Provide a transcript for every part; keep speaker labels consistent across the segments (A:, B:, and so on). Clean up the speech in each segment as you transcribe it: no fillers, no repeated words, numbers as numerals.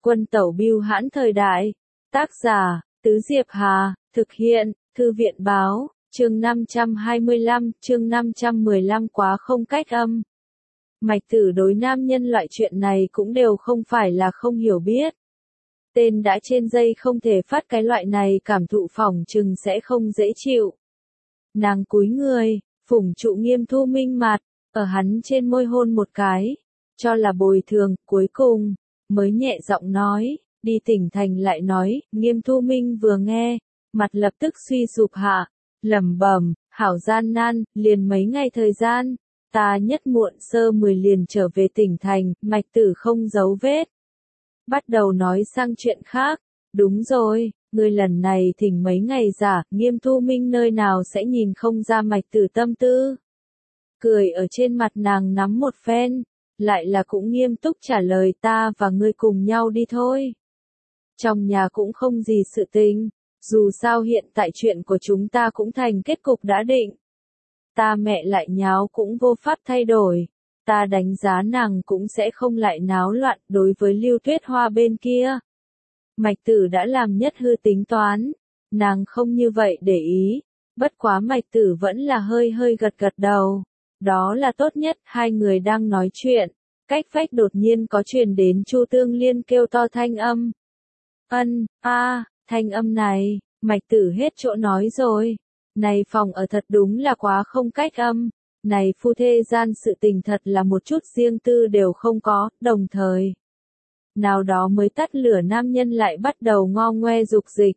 A: Quân tẩu bưu hãn thời đại. Tác giả, Tứ Diệp Hà, thực hiện, Thư viện báo, chương 525, chương 515 quá không cách âm. Mạch Tử đối nam nhân loại chuyện này cũng đều không phải là không hiểu biết. Tên đã trên dây không thể phát cái loại này cảm thụ phỏng chừng sẽ không dễ chịu. Nàng cúi người, phủng trụ Nghiêm Thu Minh mặt, ở hắn trên môi hôn một cái, cho là bồi thường, cuối cùng, mới nhẹ giọng nói, đi tỉnh thành lại nói. Nghiêm Thu Minh vừa nghe, mặt lập tức suy sụp hạ, lẩm bẩm, hảo gian nan, liền mấy ngày thời gian, ta nhất muộn sơ 10 liền trở về tỉnh thành. Mạch Tử không giấu vết, bắt đầu nói sang chuyện khác. Đúng rồi, ngươi lần này thỉnh mấy ngày giả. Nghiêm Thu Minh nơi nào sẽ nhìn không ra Mạch Tử tâm tư. Cười ở trên mặt nàng nắm một phen, lại là cũng nghiêm túc trả lời, ta và ngươi cùng nhau đi thôi. Trong nhà cũng không gì sự tình, dù sao hiện tại chuyện của chúng ta cũng thành kết cục đã định. Ta mẹ lại nháo cũng vô pháp thay đổi, ta đánh giá nàng cũng sẽ không lại náo loạn. Đối với Lưu Tuyết Hoa bên kia, Mạch Tử đã làm nhất hư tính toán, nàng không như vậy để ý, bất quá Mạch Tử vẫn là hơi hơi gật gật đầu. Đó là tốt nhất. Hai người đang nói chuyện, cách vách đột nhiên có truyền đến Chu Tương Liên kêu to thanh âm. Thanh âm này, Mạch Tử hết chỗ nói rồi. Này phòng ở thật đúng là quá không cách âm, này phu thê gian sự tình thật là một chút riêng tư đều không có. Đồng thời, nào đó mới tắt lửa nam nhân lại bắt đầu ngo ngoe dục dịch.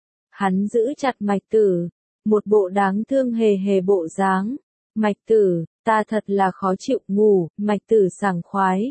A: Hắn giữ chặt Mạch Tử, một bộ đáng thương hề hề bộ dáng. Mạch Tử, ta thật là khó chịu. Ngủ. Mạch Tử sảng khoái,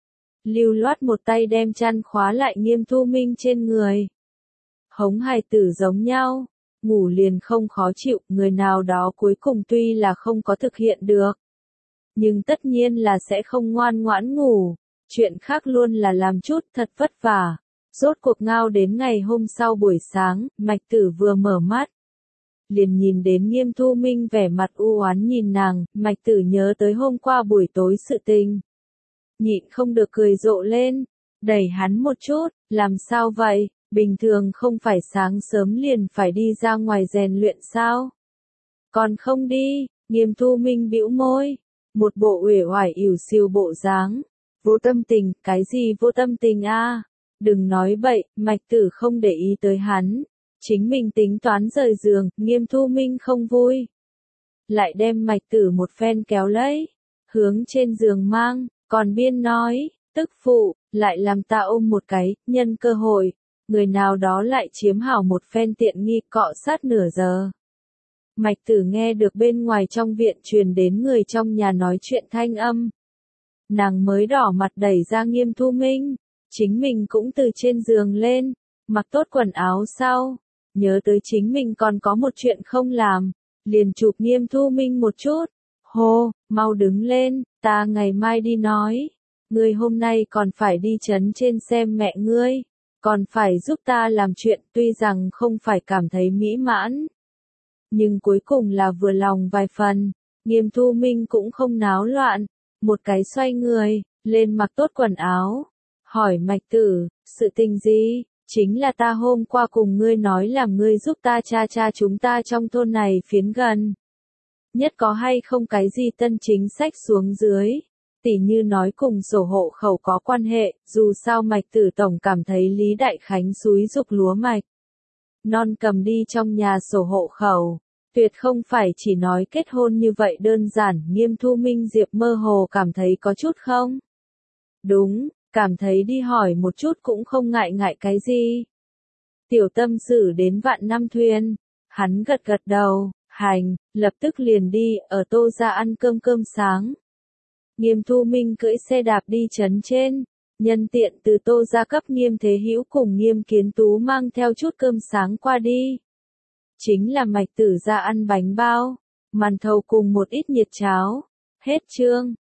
A: lưu loát một tay đem chăn khóa lại Nghiêm Thu Minh trên người. Hống hài tử giống nhau, ngủ liền không khó chịu. Người nào đó cuối cùng tuy là không có thực hiện được, nhưng tất nhiên là sẽ không ngoan ngoãn ngủ. Chuyện khác luôn là làm chút thật vất vả. Rốt cuộc ngao đến ngày hôm sau buổi sáng, Mạch Tử vừa mở mắt, liền nhìn đến Nghiêm Thu Minh vẻ mặt u oán nhìn nàng. Mạch Tử nhớ tới hôm qua buổi tối sự tình, nhịn không được cười rộ lên, đẩy hắn một chút, làm sao vậy, bình thường không phải sáng sớm liền phải đi ra ngoài rèn luyện sao? Còn không đi. Nghiêm Thu Minh bĩu môi, một bộ uể oải ỉu xìu bộ dáng. Vô tâm tình. Cái gì vô tâm tình a? Đừng nói bậy. Mạch Tử không để ý tới hắn, chính mình tính toán rời giường. Nghiêm Thu Minh không vui, lại đem Mạch Tử một phen kéo lấy, hướng trên giường mang, còn biên nói, tức phụ, lại làm ta ôm một cái. Nhân cơ hội, người nào đó lại chiếm hảo một phen tiện nghi, cọ sát nửa giờ. Mạch Tử nghe được bên ngoài trong viện truyền đến người trong nhà nói chuyện thanh âm, nàng mới đỏ mặt đẩy ra Nghiêm Thu Minh. Chính mình cũng từ trên giường lên, mặc tốt quần áo sau, nhớ tới chính mình còn có một chuyện không làm, liền chụp Nghiêm Thu Minh một chút. Hô, mau đứng lên, ta ngày mai đi nói. Ngươi hôm nay còn phải đi trấn trên xem mẹ ngươi, còn phải giúp ta làm chuyện. Tuy rằng không phải cảm thấy mỹ mãn, nhưng cuối cùng là vừa lòng vài phần. Nghiêm Thu Minh cũng không náo loạn, một cái xoay người, lên mặc tốt quần áo, hỏi Mạch Tử, sự tình gì? Chính là ta hôm qua cùng ngươi nói làm ngươi giúp ta cha chúng ta trong thôn này phiến gần nhất có hay không cái gì tân chính sách xuống dưới, tỉ như nói cùng sổ hộ khẩu có quan hệ. Dù sao Mạch Tử tổng cảm thấy Lý Đại Khánh xúi giục lúa mạch non cầm đi trong nhà sổ hộ khẩu, tuyệt không phải chỉ nói kết hôn như vậy đơn giản. Nghiêm Thu Minh Diệp mơ hồ cảm thấy có chút không đúng, cảm thấy đi hỏi một chút cũng không ngại cái gì. Tiểu tâm sự đến vạn năm thuyền. Hắn gật gật đầu, hành, lập tức liền đi. Ở Tô gia ăn cơm sáng, Nghiêm Thu Minh cưỡi xe đạp đi trấn trên, nhân tiện từ Tô gia cấp Nghiêm Thế Hữu cùng Nghiêm Kiến Tú mang theo chút cơm sáng qua đi. Chính là Mạch Tử gia ăn bánh bao, màn thầu cùng một ít nhiệt cháo. Hết chương.